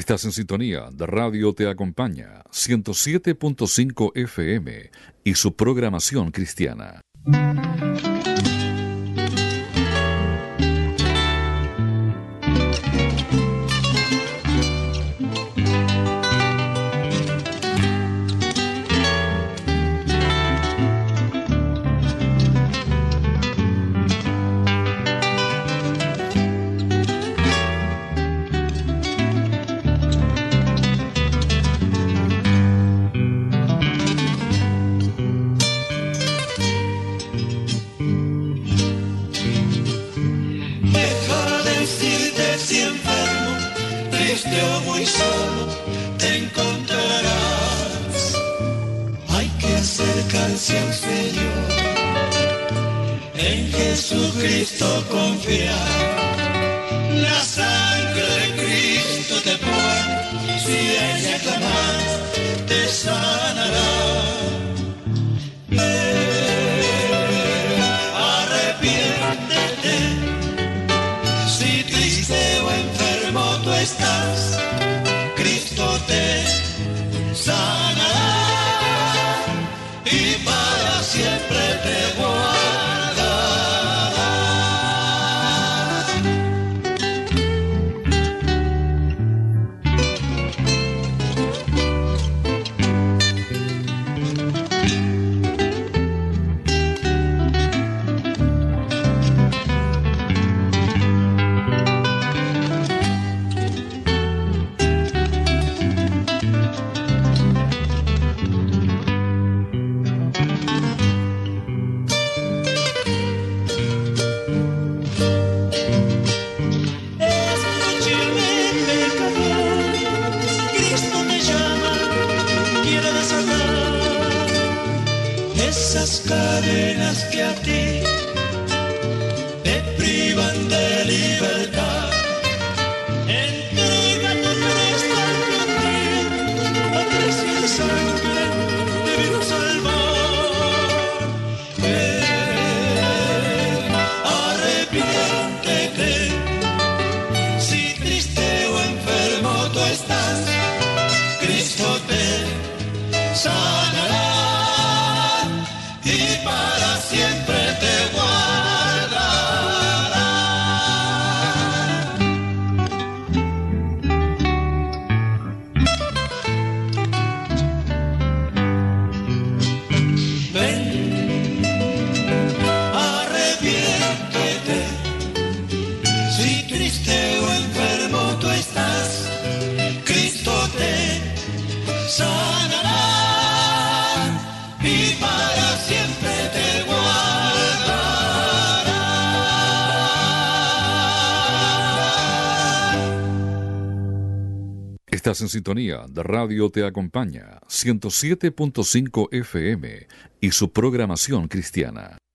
Estás en sintonía de Radio Te Acompaña, 107.5 FM y su programación cristiana. Muy solo te encontrarás. Hay que acercarse al Señor, en Jesucristo confiar. La sangre de Cristo te puede, si ella jamás te sanará. Arrepiéntete, si triste o enfermo tú estás. Te sanará y para siempre te guardará. Esas cadenas que a ti te privan de libertad, entrega tu Cristo al a precio de sangre divino Salvador. Arrepiéntete, si triste o enfermo tú estás, Cristo te sanará. Para siempre te guardará. Ven, arrepiéntete, si triste o enfermo tú estás, Cristo te sanará. Y para siempre te guardará. Estás en sintonía de Radio Te Acompaña, 107.5 FM y su programación cristiana.